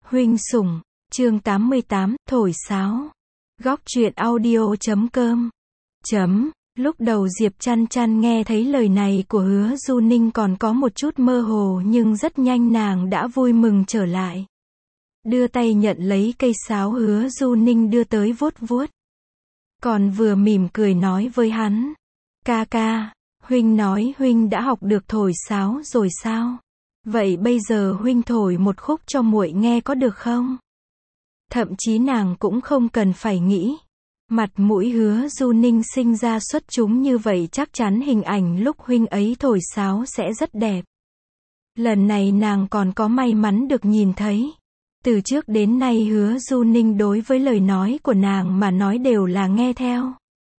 Huynh sủng, chương 88, thổi sáo. Góc truyện audio.com. Lúc đầu Diệp Chăn Chăn nghe thấy lời này của Hứa Du Ninh còn có một chút mơ hồ, nhưng rất nhanh nàng đã vui mừng trở lại. Đưa tay nhận lấy cây sáo Hứa Du Ninh đưa tới vuốt vuốt. Còn vừa mỉm cười nói với hắn. Ca ca, huynh nói huynh đã học được thổi sáo rồi sao? Vậy bây giờ huynh thổi một khúc cho muội nghe có được không? Thậm chí nàng cũng không cần phải nghĩ. Mặt mũi Hứa Du Ninh sinh ra xuất chúng như vậy, chắc chắn hình ảnh lúc huynh ấy thổi sáo sẽ rất đẹp. Lần này nàng còn có may mắn được nhìn thấy. Từ trước đến nay Hứa Du Ninh đối với lời nói của nàng mà nói đều là nghe theo.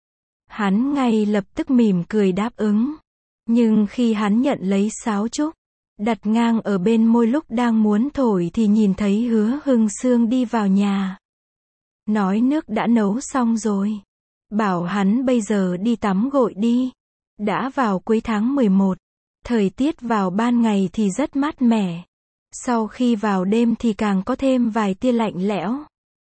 Hắn ngay lập tức mỉm cười đáp ứng. Nhưng khi hắn nhận lấy sáo trúc, đặt ngang ở bên môi lúc đang muốn thổi thì nhìn thấy Hứa Hưng Sương đi vào nhà. Nói nước đã nấu xong rồi. Bảo hắn bây giờ đi tắm gội đi. Đã vào cuối tháng 11. Thời tiết vào ban ngày thì rất mát mẻ. Sau khi vào đêm thì càng có thêm vài tia lạnh lẽo.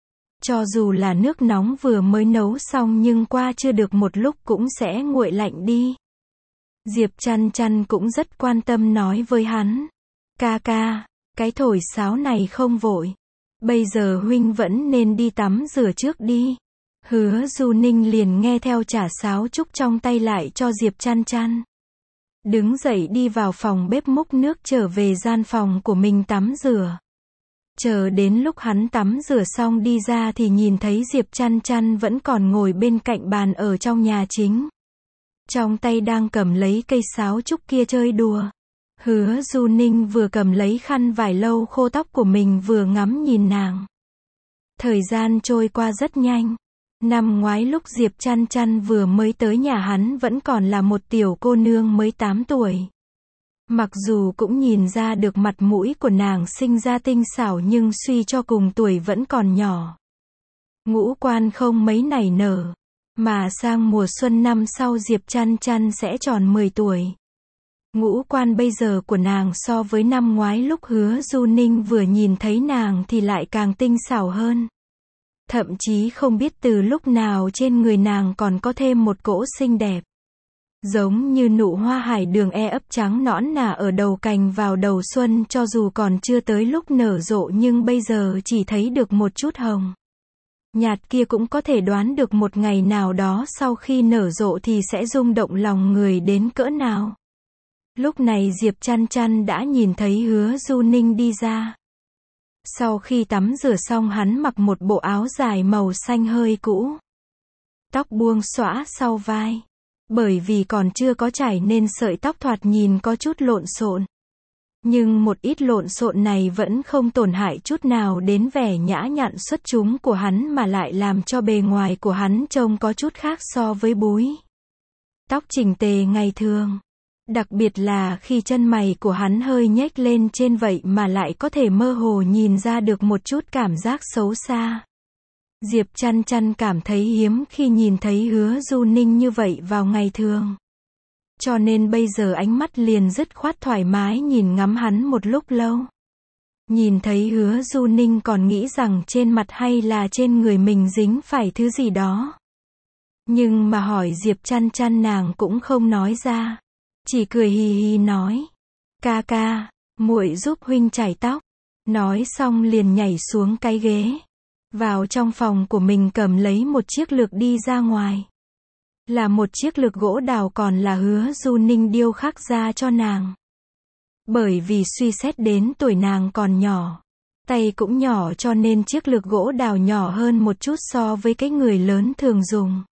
Cho dù là nước nóng vừa mới nấu xong nhưng qua chưa được một lúc cũng sẽ nguội lạnh đi. Diệp Chăn Chăn cũng rất quan tâm nói với hắn. Ca ca, cái thổi sáo này không vội. Bây giờ huynh vẫn nên đi tắm rửa trước đi. Hứa Du Ninh liền nghe theo trả sáo trúc trong tay lại cho Diệp Chăn Chăn. Đứng dậy đi vào phòng bếp múc nước trở về gian phòng của mình tắm rửa. Chờ đến lúc hắn tắm rửa xong đi ra thì nhìn thấy Diệp Chăn Chăn vẫn còn ngồi bên cạnh bàn ở trong nhà chính. Trong tay đang cầm lấy cây sáo trúc kia chơi đùa. Hứa Du Ninh vừa cầm lấy khăn vải lau khô tóc của mình vừa ngắm nhìn nàng. Thời gian trôi qua rất nhanh. Năm ngoái lúc Diệp Chăn Chăn vừa mới tới nhà hắn vẫn còn là một tiểu cô nương mới 8 tuổi. Mặc dù cũng nhìn ra được mặt mũi của nàng sinh ra tinh xảo nhưng suy cho cùng tuổi vẫn còn nhỏ. Ngũ quan không mấy nảy nở. Mà sang mùa xuân năm sau Diệp Chăn Chăn sẽ tròn 10 tuổi. Ngũ quan bây giờ của nàng so với năm ngoái lúc Hứa Du Ninh vừa nhìn thấy nàng thì lại càng tinh xảo hơn. Thậm chí không biết từ lúc nào trên người nàng còn có thêm một cỗ xinh đẹp. Giống như nụ hoa hải đường ấp trắng nõn nà ở đầu cành vào đầu xuân, cho dù còn chưa tới lúc nở rộ nhưng bây giờ chỉ thấy được một chút hồng nhạt kia cũng có thể đoán được một ngày nào đó sau khi nở rộ thì sẽ rung động lòng người đến cỡ nào. Lúc này Diệp Chăn Chăn đã nhìn thấy Hứa Du Ninh đi ra. Sau khi tắm rửa xong hắn mặc một bộ áo dài màu xanh hơi cũ. Tóc buông xõa sau vai. Bởi vì còn chưa có chải nên sợi tóc thoạt nhìn có chút lộn xộn. Nhưng một ít lộn xộn này vẫn không tổn hại chút nào đến vẻ nhã nhặn xuất chúng của hắn mà lại làm cho bề ngoài của hắn trông có chút khác so với búi tóc chỉnh tề ngày thường. Đặc biệt là khi chân mày của hắn hơi nhếch lên trên vậy mà lại có thể mơ hồ nhìn ra được một chút cảm giác xấu xa. Diệp Chăn Chăn cảm thấy hiếm khi nhìn thấy Hứa Du Ninh như vậy vào ngày thường. Cho nên bây giờ ánh mắt liền dứt khoát thoải mái nhìn ngắm hắn một lúc lâu. Nhìn thấy Hứa Du Ninh còn nghĩ rằng trên mặt hay là trên người mình dính phải thứ gì đó. Nhưng mà hỏi Diệp Chăn Chăn nàng cũng không nói ra. Chỉ cười hì hì nói. Ca ca, muội giúp huynh chải tóc. Nói xong liền nhảy xuống cái ghế. Vào trong phòng của mình cầm lấy một chiếc lược đi ra ngoài. Là một chiếc lược gỗ đào còn là Hứa Du Ninh điêu khắc ra cho nàng. Bởi vì suy xét đến tuổi nàng còn nhỏ. Tay cũng nhỏ cho nên chiếc lược gỗ đào nhỏ hơn một chút so với cái người lớn thường dùng.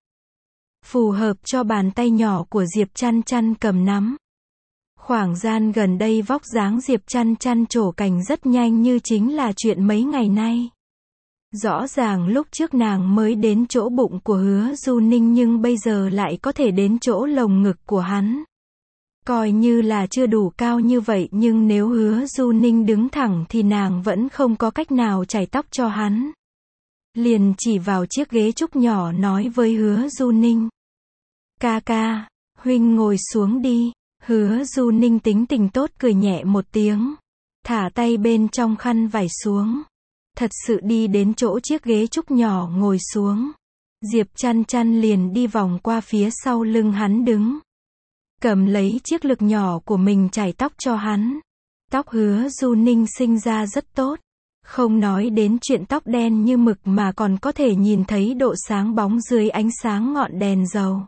Phù hợp cho bàn tay nhỏ của Diệp Chăn Chăn cầm nắm. Khoảng gian gần đây vóc dáng Diệp Chăn Chăn trổ cành rất nhanh như chính là chuyện mấy ngày nay. Rõ ràng lúc trước nàng mới đến chỗ bụng của Hứa Du Ninh nhưng bây giờ lại có thể đến chỗ lồng ngực của hắn. Coi như là chưa đủ cao như vậy nhưng nếu Hứa Du Ninh đứng thẳng thì nàng vẫn không có cách nào chải tóc cho hắn. Liền chỉ vào chiếc ghế trúc nhỏ nói với Hứa Du Ninh. Ca ca, huynh ngồi xuống đi. Hứa Du Ninh tính tình tốt cười nhẹ một tiếng. Thả tay bên trong khăn vải xuống. thật sự đi đến chỗ chiếc ghế trúc nhỏ ngồi xuống. Diệp Chăn Chăn liền đi vòng qua phía sau lưng hắn đứng. Cầm lấy chiếc lược nhỏ của mình chải tóc cho hắn. Tóc Hứa Du Ninh sinh ra rất tốt. Không nói đến chuyện tóc đen như mực mà còn có thể nhìn thấy độ sáng bóng dưới ánh sáng ngọn đèn dầu.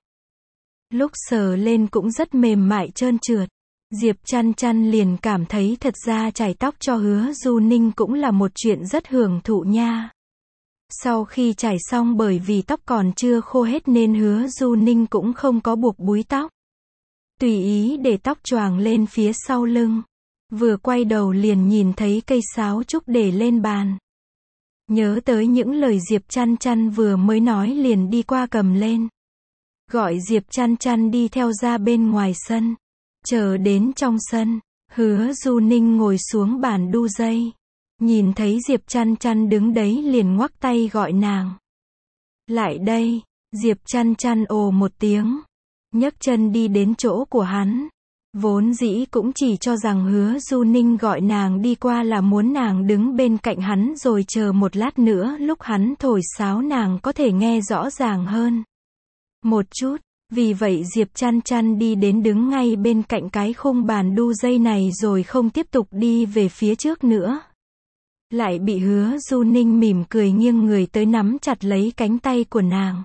Lúc sờ lên cũng rất mềm mại trơn trượt. Diệp Chăn Chăn liền cảm thấy thật ra chải tóc cho Hứa Du Ninh cũng là một chuyện rất hưởng thụ nha. Sau khi chải xong, bởi vì tóc còn chưa khô hết nên Hứa Du Ninh cũng không có buộc búi tóc. Tùy ý để tóc choàng lên phía sau lưng. Vừa quay đầu liền nhìn thấy cây sáo trúc để lên bàn. Nhớ tới những lời Diệp Chăn Chăn vừa mới nói liền đi qua cầm lên. Gọi Diệp Chăn Chăn đi theo ra bên ngoài sân. Chờ đến trong sân, Hứa Du Ninh ngồi xuống bàn đu dây. Nhìn thấy Diệp Chăn Chăn đứng đấy liền ngoắc tay gọi nàng. Lại đây, Diệp Chăn Chăn ồ một tiếng. Nhấc chân đi đến chỗ của hắn. Vốn dĩ cũng chỉ cho rằng Hứa Du Ninh gọi nàng đi qua là muốn nàng đứng bên cạnh hắn rồi chờ một lát nữa lúc hắn thổi sáo nàng có thể nghe rõ ràng hơn một chút. Vì vậy Diệp Chăn Chăn đi đến đứng ngay bên cạnh cái khung bàn đu dây này rồi không tiếp tục đi về phía trước nữa. Lại bị Hứa Du Ninh mỉm cười nghiêng người tới nắm chặt lấy cánh tay của nàng.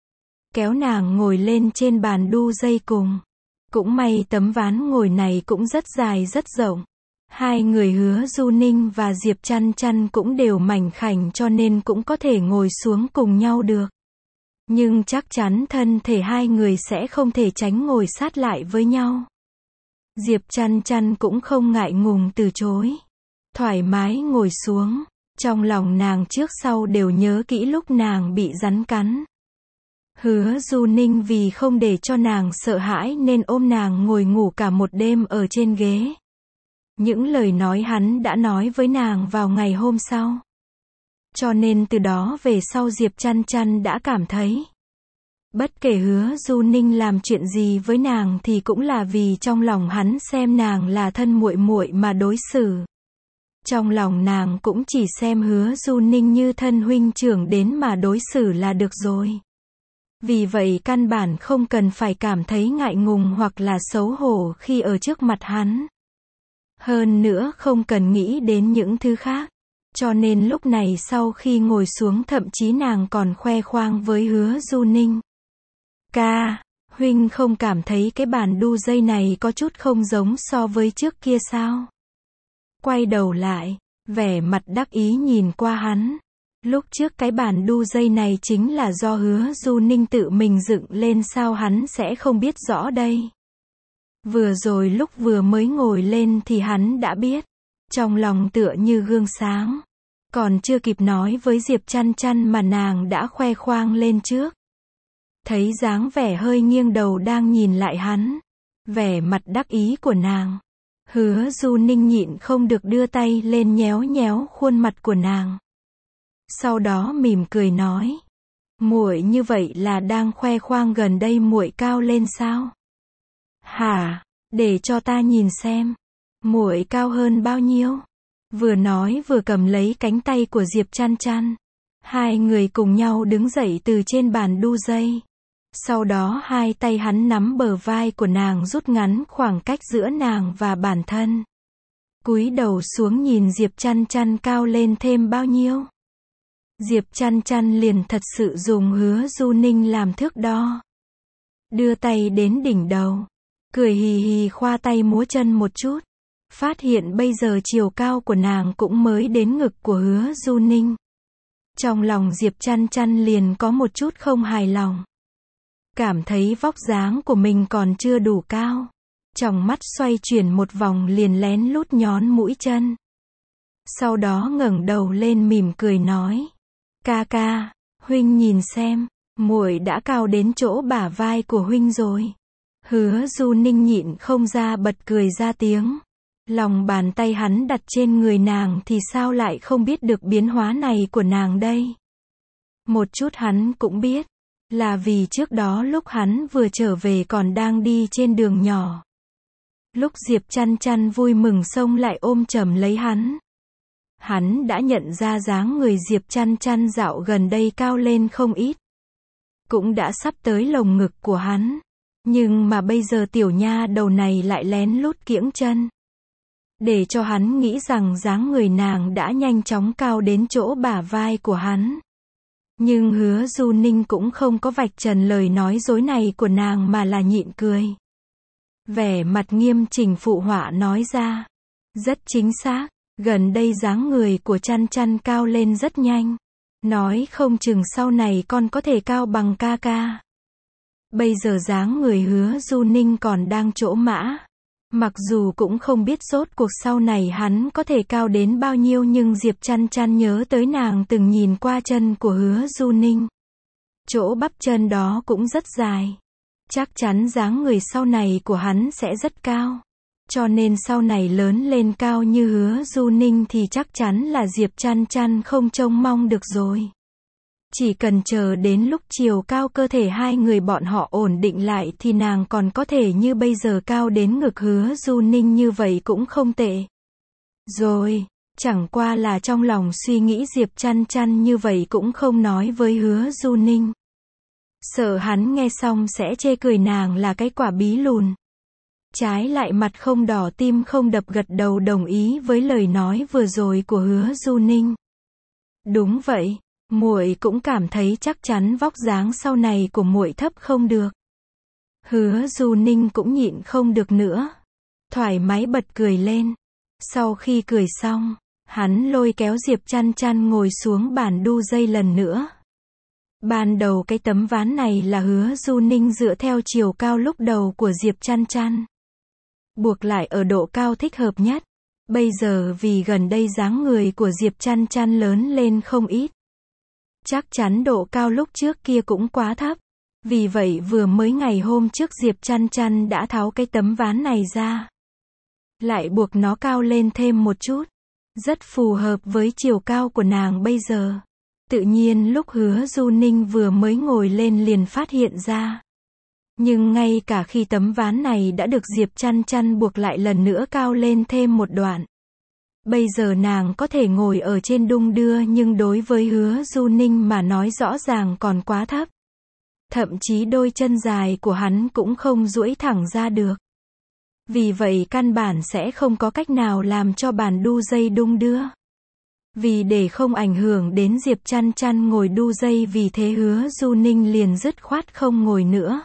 Kéo nàng ngồi lên trên bàn đu dây cùng. Cũng may tấm ván ngồi này cũng rất dài rất rộng. Hai người Hứa Du Ninh và Diệp Chăn Chăn cũng đều mảnh khảnh cho nên cũng có thể ngồi xuống cùng nhau được. Nhưng chắc chắn thân thể hai người sẽ không thể tránh ngồi sát lại với nhau. Diệp Chăn Chăn cũng không ngại ngùng từ chối. Thoải mái ngồi xuống. Trong lòng nàng trước sau đều nhớ kỹ lúc nàng bị rắn cắn. Hứa Du Ninh vì không để cho nàng sợ hãi nên ôm nàng ngồi ngủ cả một đêm ở trên ghế. Những lời nói hắn đã nói với nàng vào ngày hôm sau. Cho nên từ đó về sau Diệp Chăn Chăn đã cảm thấy, bất kể Hứa Du Ninh làm chuyện gì với nàng thì cũng là vì trong lòng hắn xem nàng là thân muội muội mà đối xử. Trong lòng nàng cũng chỉ xem Hứa Du Ninh như thân huynh trưởng đến mà đối xử là được rồi. Vì vậy căn bản không cần phải cảm thấy ngại ngùng hoặc là xấu hổ khi ở trước mặt hắn. Hơn nữa không cần nghĩ đến những thứ khác. Cho nên lúc này sau khi ngồi xuống thậm chí nàng còn khoe khoang với Hứa Du Ninh. Ca, huynh không cảm thấy cái bàn đu dây này có chút không giống so với trước kia sao? Quay đầu lại, vẻ mặt đắc ý nhìn qua hắn. Lúc trước cái bàn đu dây này chính là do Hứa Du Ninh tự mình dựng lên, sao hắn sẽ không biết rõ đây? Vừa rồi lúc vừa mới ngồi lên thì hắn đã biết. Trong lòng tựa như gương sáng. Còn chưa kịp nói với Diệp Chăn Chăn mà nàng đã khoe khoang lên trước. Thấy dáng vẻ hơi nghiêng đầu đang nhìn lại hắn. Vẻ mặt đắc ý của nàng. Hứa Du Ninh nhịn không được đưa tay lên nhéo nhéo khuôn mặt của nàng. Sau đó mỉm cười nói. Muội như vậy là đang khoe khoang gần đây muội cao lên sao? Hả? Để cho ta nhìn xem. Muội cao hơn bao nhiêu? Vừa nói vừa cầm lấy cánh tay của Diệp Chăn Chăn. Hai người cùng nhau đứng dậy từ trên bàn đu dây. Sau đó hai tay hắn nắm bờ vai của nàng rút ngắn khoảng cách giữa nàng và bản thân. Cúi đầu xuống nhìn Diệp Chăn Chăn cao lên thêm bao nhiêu. Diệp Chăn Chăn liền thật sự dùng Hứa Du Ninh làm thước đo. Đưa tay đến đỉnh đầu. Cười hì hì khoa tay múa chân một chút. Phát hiện bây giờ chiều cao của nàng cũng mới đến ngực của Hứa Du Ninh. Trong lòng Diệp Chăn Chăn liền có một chút không hài lòng. Cảm thấy vóc dáng của mình còn chưa đủ cao. Trong mắt xoay chuyển một vòng liền lén lút nhón mũi chân. Sau đó ngẩng đầu lên mỉm cười nói. Ca ca, huynh nhìn xem, muội đã cao đến chỗ bả vai của huynh rồi. Hứa Du Ninh nhịn không ra bật cười ra tiếng. Lòng bàn tay hắn đặt trên người nàng thì sao lại không biết được biến hóa này của nàng đây. Một chút hắn cũng biết. Là vì trước đó lúc hắn vừa trở về còn đang đi trên đường nhỏ. Lúc Diệp Chăn Chăn vui mừng xông lại ôm chầm lấy hắn. Hắn đã nhận ra dáng người Diệp Chăn Chăn dạo gần đây cao lên không ít. Cũng đã sắp tới lồng ngực của hắn. Nhưng mà bây giờ tiểu nha đầu này lại lén lút kiễng chân. Để cho hắn nghĩ rằng dáng người nàng đã nhanh chóng cao đến chỗ bả vai của hắn. Nhưng Hứa Du Ninh cũng không có vạch trần lời nói dối này của nàng mà là nhịn cười. Vẻ mặt nghiêm chỉnh phụ họa nói ra. Rất chính xác, gần đây dáng người của Chăn Chăn cao lên rất nhanh. Nói không chừng sau này con có thể cao bằng ca ca. Bây giờ dáng người Hứa Du Ninh còn đang chỗ mã. Mặc dù cũng không biết rốt cuộc sau này hắn có thể cao đến bao nhiêu, nhưng Diệp Chăn Chăn nhớ tới nàng từng nhìn qua chân của Hứa Du Ninh. Chỗ bắp chân đó cũng rất dài. Chắc chắn dáng người sau này của hắn sẽ rất cao. Cho nên sau này lớn lên cao như Hứa Du Ninh thì chắc chắn là Diệp Chăn Chăn không trông mong được rồi. Chỉ cần chờ đến lúc chiều cao cơ thể hai người bọn họ ổn định lại thì nàng còn có thể như bây giờ cao đến ngực Hứa Du Ninh, như vậy cũng không tệ. Rồi, chẳng qua là trong lòng suy nghĩ Diệp Chăn Chăn như vậy cũng không nói với Hứa Du Ninh. Sợ hắn nghe xong sẽ chê cười nàng là cái quả bí lùn. Trái lại mặt không đỏ tim không đập gật đầu đồng ý với lời nói vừa rồi của Hứa Du Ninh. Đúng vậy. Muội cũng cảm thấy chắc chắn vóc dáng sau này của muội thấp không được. Hứa Du Ninh cũng nhịn không được nữa. Thoải mái bật cười lên. Sau khi cười xong, hắn lôi kéo Diệp Chăn Chăn ngồi xuống bàn đu dây lần nữa. Ban đầu cái tấm ván này là Hứa Du Ninh dựa theo chiều cao lúc đầu của Diệp Chăn Chăn. Buộc lại ở độ cao thích hợp nhất. Bây giờ vì gần đây dáng người của Diệp Chăn Chăn lớn lên không ít. Chắc chắn độ cao lúc trước kia cũng quá thấp. Vì vậy vừa mới ngày hôm trước Diệp Chăn Chăn đã tháo cái tấm ván này ra. Lại buộc nó cao lên thêm một chút. Rất phù hợp với chiều cao của nàng bây giờ. Tự nhiên lúc Hứa Du Ninh vừa mới ngồi lên liền phát hiện ra. Nhưng ngay cả khi tấm ván này đã được Diệp Chăn Chăn buộc lại lần nữa cao lên thêm một đoạn. Bây giờ nàng có thể ngồi ở trên đung đưa, nhưng đối với Hứa Du Ninh mà nói rõ ràng còn quá thấp. Thậm chí đôi chân dài của hắn cũng không duỗi thẳng ra được. Vì vậy căn bản sẽ không có cách nào làm cho bàn đu dây đung đưa. Vì để không ảnh hưởng đến Diệp Chăn Chăn ngồi đu dây, vì thế Hứa Du Ninh liền dứt khoát không ngồi nữa.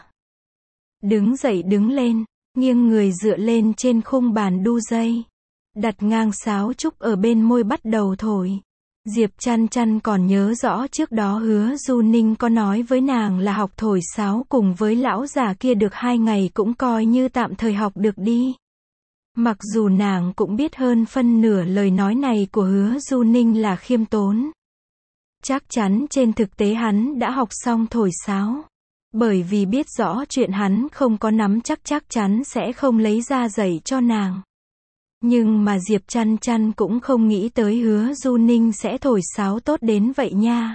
Đứng dậy đứng lên, nghiêng người dựa lên trên khung bàn đu dây. Đặt ngang sáo trúc ở bên môi bắt đầu thổi. Diệp Chăn Chăn còn nhớ rõ trước đó Hứa Du Ninh có nói với nàng là học thổi sáo cùng với lão già kia được 2 ngày cũng coi như tạm thời học được đi. Mặc dù nàng cũng biết hơn phân nửa lời nói này của Hứa Du Ninh là khiêm tốn. Chắc chắn trên thực tế hắn đã học xong thổi sáo. Bởi vì biết rõ chuyện hắn không có nắm chắc chắn sẽ không lấy ra dạy cho nàng. Nhưng mà Diệp Chăn Chăn cũng không nghĩ tới Hứa Du Ninh sẽ thổi sáo tốt đến vậy nha.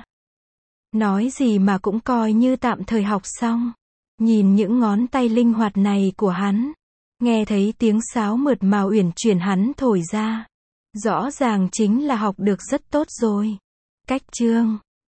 Nói gì mà cũng coi như tạm thời học xong. Nhìn những ngón tay linh hoạt này của hắn. Nghe thấy tiếng sáo mượt mà uyển chuyển hắn thổi ra. Rõ ràng chính là học được rất tốt rồi. Cách chương